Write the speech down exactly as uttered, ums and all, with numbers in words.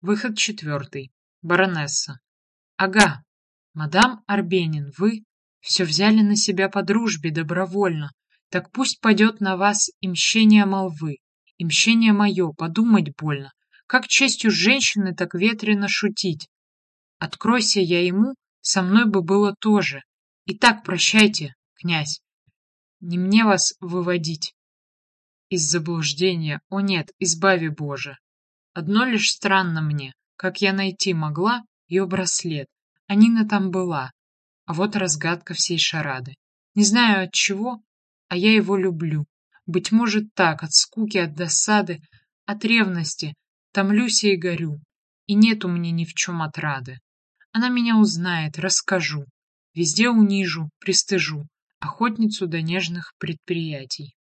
Выход четвертый. Баронесса. Ага, мадам Арбенин, вы все взяли на себя по дружбе добровольно. Так пусть пойдет на вас и мщение молвы, и мщение мое, подумать больно. Как честью женщины так ветрено шутить. Откройся я ему, со мной бы было тоже. Итак, прощайте, князь, не мне вас выводить из заблуждения, о нет, избави Боже. Одно лишь странно мне, как я найти могла ее браслет, а Нина там была, а вот разгадка всей шарады. Не знаю от чего, а я его люблю. Быть может так, от скуки, от досады, от ревности, томлюсь и горю, и нету мне ни в чем отрады. Она меня узнает, расскажу, везде унижу, пристыжу, охотницу до нежных предприятий.